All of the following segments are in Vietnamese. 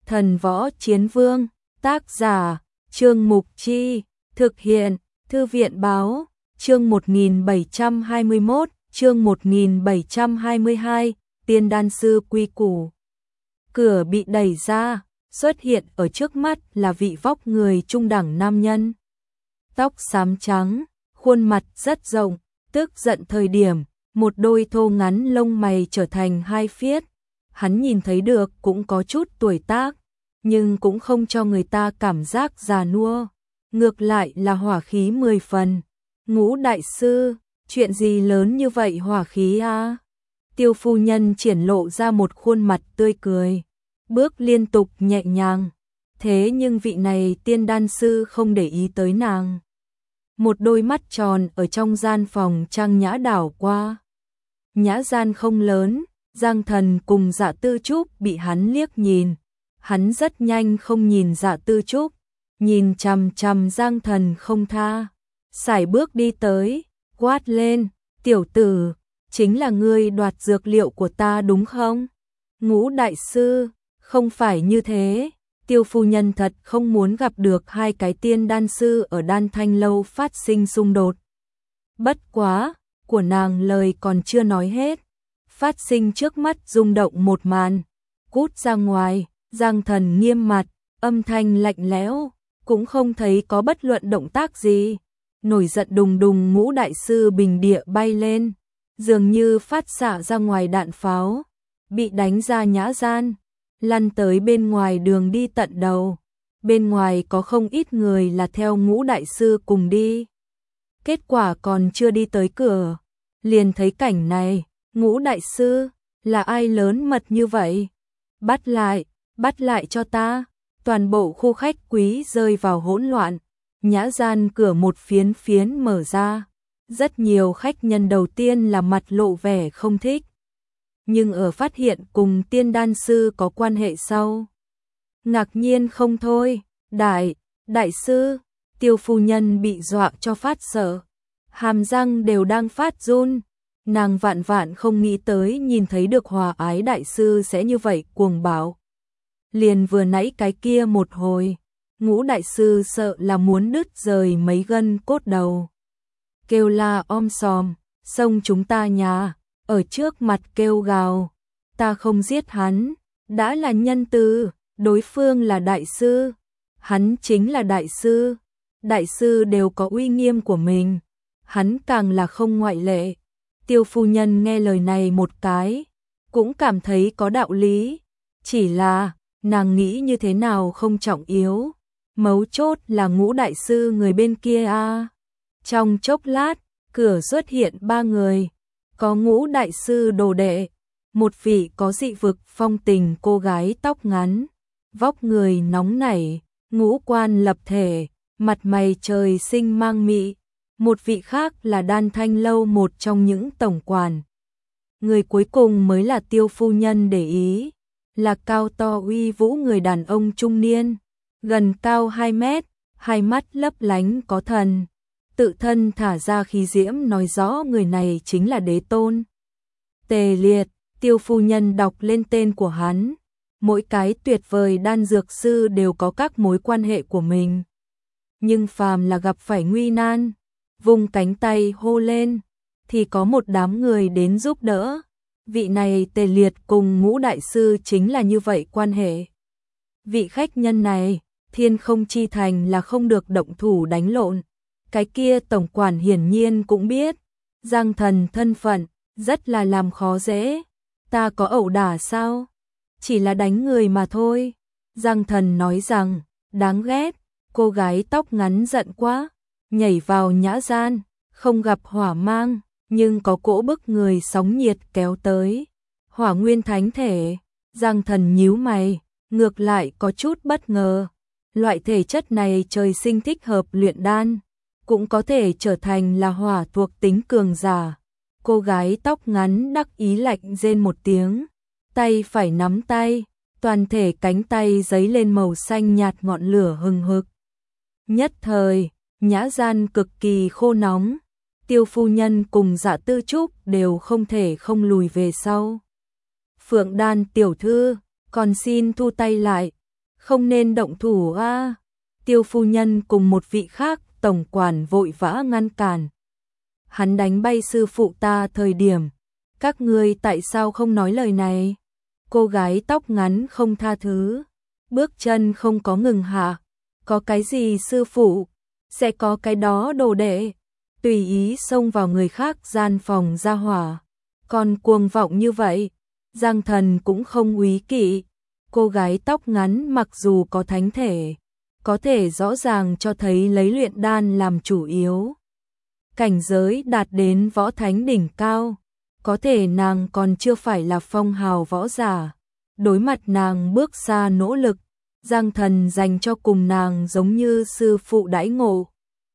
Thần võ chiến vương, tác giả, Trương Mục Chi, thực hiện, Thư viện báo, chương 1721, chương 1722, tiên đan sư quy củ. Cửa bị đẩy ra, xuất hiện ở trước mắt là vị vóc người trung đẳng nam nhân. Tóc xám trắng, khuôn mặt rất rộng, tức giận thời điểm, một đôi thô ngắn lông mày trở thành hai phiết. Hắn nhìn thấy được cũng có chút tuổi tác, nhưng cũng không cho người ta cảm giác già nua, ngược lại là hỏa khí 10 phần. Ngũ đại sư, chuyện gì lớn như vậy hỏa khí a? Tiêu phu nhân triển lộ ra một khuôn mặt tươi cười, bước liên tục nhẹ nhàng. Thế nhưng vị này tiên đan sư không để ý tới nàng. Một đôi mắt tròn ở trong gian phòng trang nhã đảo qua. Nhã gian không lớn, Giang Thần cùng Dạ Tư Trúc bị hắn liếc nhìn. Hắn rất nhanh không nhìn Dạ Tư Trúc, nhìn chằm chằm Giang Thần không tha. Sải bước đi tới, quát lên, tiểu tử, chính là ngươi đoạt dược liệu của ta đúng không? Ngũ đại sư, không phải như thế. Tiêu phu nhân thật không muốn gặp được hai cái tiên đan sư ở Đan Thanh lâu phát sinh xung đột. Bất quá, của nàng lời còn chưa nói hết. Phát sinh trước mắt rung động một màn. Cút ra ngoài, Giang Thần nghiêm mặt, âm thanh lạnh lẽo, cũng không thấy có bất luận động tác gì. Nổi giận đùng đùng Ngũ đại sư bình địa bay lên, dường như phát xạ ra ngoài đạn pháo, bị đánh ra nhã gian, lăn tới bên ngoài đường đi tận đầu. Bên ngoài có không ít người là theo Ngũ đại sư cùng đi. Kết quả còn chưa đi tới cửa, liền thấy cảnh này. Ngũ đại sư, là ai lớn mật như vậy? Bắt lại cho ta. Toàn bộ khu khách quý rơi vào hỗn loạn. Nhã gian cửa một phiến phiến mở ra. Rất nhiều khách nhân đầu tiên là mặt lộ vẻ không thích. Nhưng ở phát hiện cùng tiên đan sư có quan hệ sau, ngạc nhiên không thôi. Đại sư, Tiêu phu nhân bị dọa cho phát sợ. Hàm răng đều đang phát run. Nàng vạn vạn không nghĩ tới nhìn thấy được Hòa Ái đại sư sẽ như vậy cuồng bạo. Liền vừa nãy cái kia một hồi, Ngũ đại sư sợ là muốn đứt rời mấy gân cốt đầu. Kêu la om sòm, xông chúng ta nhà, ở trước mặt kêu gào. Ta không giết hắn, đã là nhân từ, đối phương là đại sư. Hắn chính là đại sư. Đại sư đều có uy nghiêm của mình. Hắn càng là không ngoại lệ. Tiêu phu nhân nghe lời này một cái, cũng cảm thấy có đạo lý. Chỉ là, nàng nghĩ như thế nào không trọng yếu. Mấu chốt là Ngũ đại sư người bên kia a. Trong chốc lát, cửa xuất hiện 3 người. Có Ngũ đại sư đồ đệ, một vị có dị vực phong tình cô gái tóc ngắn, vóc người nóng nảy, ngũ quan lập thể, mặt mày trời sinh mang mị. Một vị khác là Đan Thanh lâu một trong những tổng quản. Người cuối cùng mới là Tiêu phu nhân để ý, là cao to uy vũ người đàn ông trung niên, gần cao 2 mét, hai mắt lấp lánh có thần. Tự thân thả ra khí diễm nói rõ người này chính là đế tôn. Tề Liệt, Tiêu phu nhân đọc lên tên của hắn. Mỗi cái tuyệt vời đan dược sư đều có các mối quan hệ của mình. Nhưng phàm là gặp phải nguy nan, vùng cánh tay hô lên, thì có một đám người đến giúp đỡ. Vị này Tề Liệt cùng Ngũ đại sư chính là như vậy quan hệ. Vị khách nhân này, Thiên Không Chi Thành là không được động thủ đánh lộn. Cái kia tổng quản hiển nhiên cũng biết. Giang Thần thân phận, rất là làm khó dễ. Ta có ẩu đả sao? Chỉ là đánh người mà thôi. Giang Thần nói rằng, đáng ghét, cô gái tóc ngắn giận quá. Nhảy vào nhã gian, không gặp hỏa mang, nhưng có cỗ bức người sóng nhiệt kéo tới. Hỏa nguyên thánh thể. Giang Thần nhíu mày, ngược lại có chút bất ngờ. Loại thể chất này trời sinh thích hợp luyện đan, cũng có thể trở thành là hỏa thuộc tính cường giả. Cô gái tóc ngắn đắc ý lạnh rên một tiếng, tay phải nắm tay, toàn thể cánh tay giấy lên màu xanh nhạt ngọn lửa hừng hực. Nhất thời, nhã gian cực kỳ khô nóng. Tiêu phu nhân cùng Dạ Tư Trúc đều không thể không lùi về sau. Phượng Đan tiểu thư, còn xin thu tay lại. không nên động thủ a. Tiêu phu nhân cùng một vị khác tổng quản vội vã ngăn cản. Hắn đánh bay sư phụ ta thời điểm, các ngươi tại sao không nói lời này? Cô gái tóc ngắn không tha thứ, bước chân không có ngừng hạ. Có cái gì sư phụ, sẽ có cái đó đồ đệ. Tùy ý xông vào người khác gian phòng ra hỏa. Còn cuồng vọng như vậy, Giang Thần cũng không úy kỵ. Cô gái tóc ngắn mặc dù có thánh thể, có thể rõ ràng cho thấy lấy luyện đan làm chủ yếu. Cảnh giới đạt đến võ thánh đỉnh cao, có thể nàng còn chưa phải là phong hào võ giả. Đối mặt nàng bước xa nỗ lực, Giang Thần dành cho cùng nàng giống như sư phụ đãi ngộ.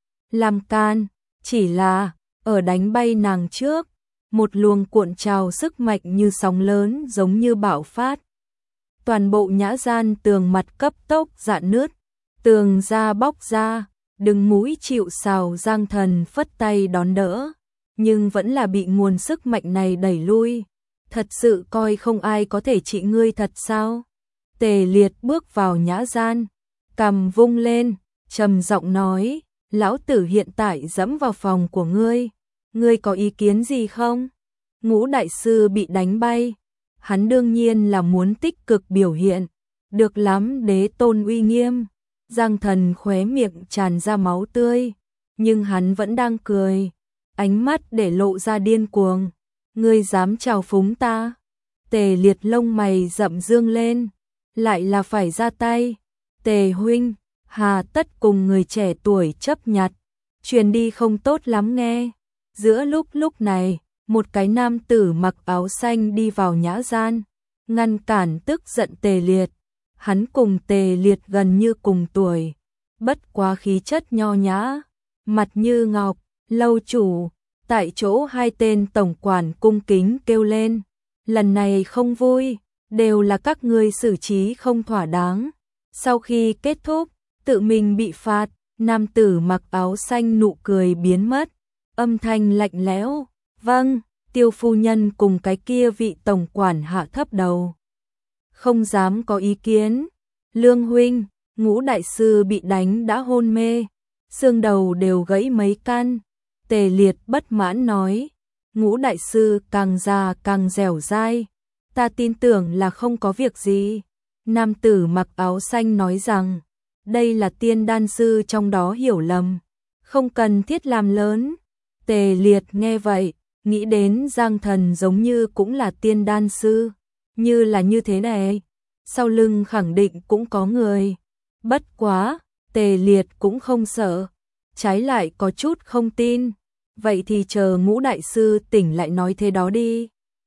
Làm can, chỉ là, ở đánh bay nàng trước, một luồng cuộn trào sức mạnh như sóng lớn giống như bạo phát. Toàn bộ nhã gian tường mặt cấp tốc rạn nứt, tường da bóc ra, đứng mũi chịu sào. Giang Thần phất tay đón đỡ, nhưng vẫn là bị nguồn sức mạnh này đẩy lui. Thật sự coi không ai có thể trị ngươi thật sao? Tề Liệt bước vào nhã gian, cằm vung lên, trầm giọng nói, lão tử hiện tại dẫm vào phòng của ngươi có ý kiến gì không? Ngũ đại sư bị đánh bay, hắn đương nhiên là muốn tích cực biểu hiện, được lắm đế tôn uy nghiêm. Giang Thần khóe miệng tràn ra máu tươi, nhưng hắn vẫn đang cười, ánh mắt để lộ ra điên cuồng. Ngươi dám trào phúng ta? Tề Liệt lông mày rậm dương lên, lại là phải ra tay. Tề huynh, hà tất cùng người trẻ tuổi chấp nhặt, truyền đi không tốt lắm nghe. Giữa lúc này, một cái nam tử mặc áo xanh đi vào nhã gian, ngăn cản tức giận Tề Liệt. Hắn cùng Tề Liệt gần như cùng tuổi, bất quá khí chất nho nhã, mặt như ngọc. Lâu chủ, tại chỗ hai tên tổng quản cung kính kêu lên, lần này không vui, đều là các ngươi xử trí không thỏa đáng. Sau khi kết thúc, tự mình bị phạt. Nam tử mặc áo xanh nụ cười biến mất, âm thanh lạnh lẽo, vâng. Tiêu phu nhân cùng cái kia vị tổng quản hạ thấp đầu, không dám có ý kiến. Lương huynh, Ngũ đại sư bị đánh đã hôn mê, xương đầu đều gãy mấy căn. Tề Liệt bất mãn nói, Ngũ đại sư càng già càng dẻo dai, ta tin tưởng là không có việc gì. Nam tử mặc áo xanh nói rằng, đây là tiên đan sư trong đó hiểu lầm, không cần thiết làm lớn. Tề Liệt nghe vậy, nghĩ đến Giang Thần giống như cũng là tiên đan sư, như là như thế này, sau lưng khẳng định cũng có người. Bất quá, Tề Liệt cũng không sợ, trái lại có chút không tin. Vậy thì chờ Ngũ đại sư tỉnh lại nói thế đó đi.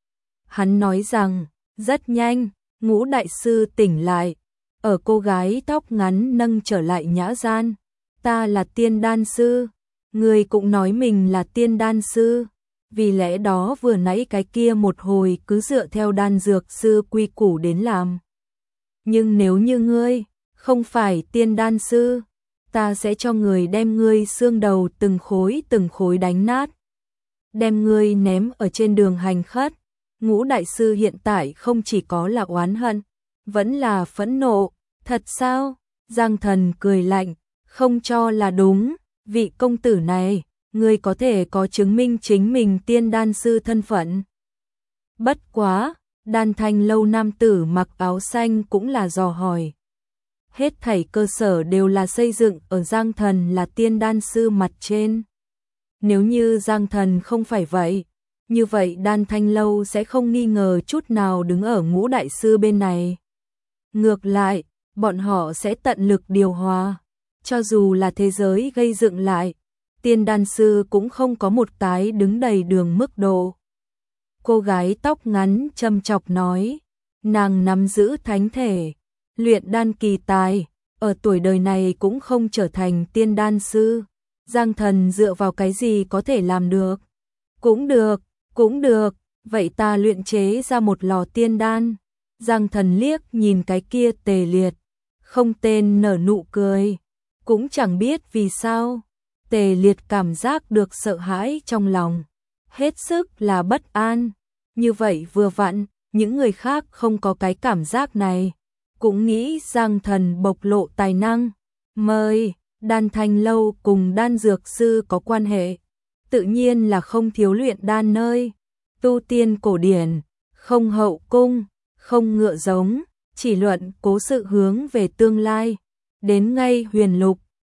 Hắn nói rằng, rất nhanh, Ngũ đại sư tỉnh lại, ở cô gái tóc ngắn nâng trở lại nhã gian. Ta là tiên đan sư, người cũng nói mình là tiên đan sư, vì lẽ đó vừa nãy cái kia một hồi cứ dựa theo đan dược sư quy củ đến làm. Nhưng nếu như ngươi không phải tiên đan sư, ta sẽ cho người đem ngươi xương đầu từng khối đánh nát, đem ngươi ném ở trên đường hành khất. Ngũ đại sư hiện tại không chỉ có là oán hận, vẫn là phẫn nộ. Thật sao? Giang Thần cười lạnh, không cho là đúng. Vị công tử này, ngươi có thể có chứng minh chính mình tiên đan sư thân phận. Bất quá, Đan Thanh lâu nam tử mặc áo xanh cũng là dò hỏi. Hết thảy cơ sở đều là xây dựng ở Giang Thần là tiên đan sư mặt trên. Nếu như Giang Thần không phải vậy, như vậy Đan Thanh lâu sẽ không nghi ngờ chút nào đứng ở Ngũ đại sư bên này. Ngược lại, bọn họ sẽ tận lực điều hòa. Cho dù là thế giới gây dựng lại, tiên đan sư cũng không có một cái đứng đầy đường mức độ. Cô gái tóc ngắn châm chọc nói, nàng nắm giữ thánh thể, luyện đan kỳ tài, ở tuổi đời này cũng không trở thành tiên đan sư. Giang Thần dựa vào cái gì có thể làm được? Cũng được, vậy ta luyện chế ra một lò tiên đan. Giang Thần liếc nhìn cái kia Tề Liệt, không tên nở nụ cười, cũng chẳng biết vì sao. Tề Liệt cảm giác được sợ hãi trong lòng, hết sức là bất an. Như vậy vừa vặn, những người khác không có cái cảm giác này, cũng nghĩ Giang Thần bộc lộ tài năng, mời Đan Thanh Lâu cùng đan dược sư có quan hệ, tự nhiên là không thiếu luyện đan nơi tu tiên cổ điển, không hậu cung, không ngựa giống, chỉ luận cố sự hướng về tương lai. Đến ngay Huyền Lục,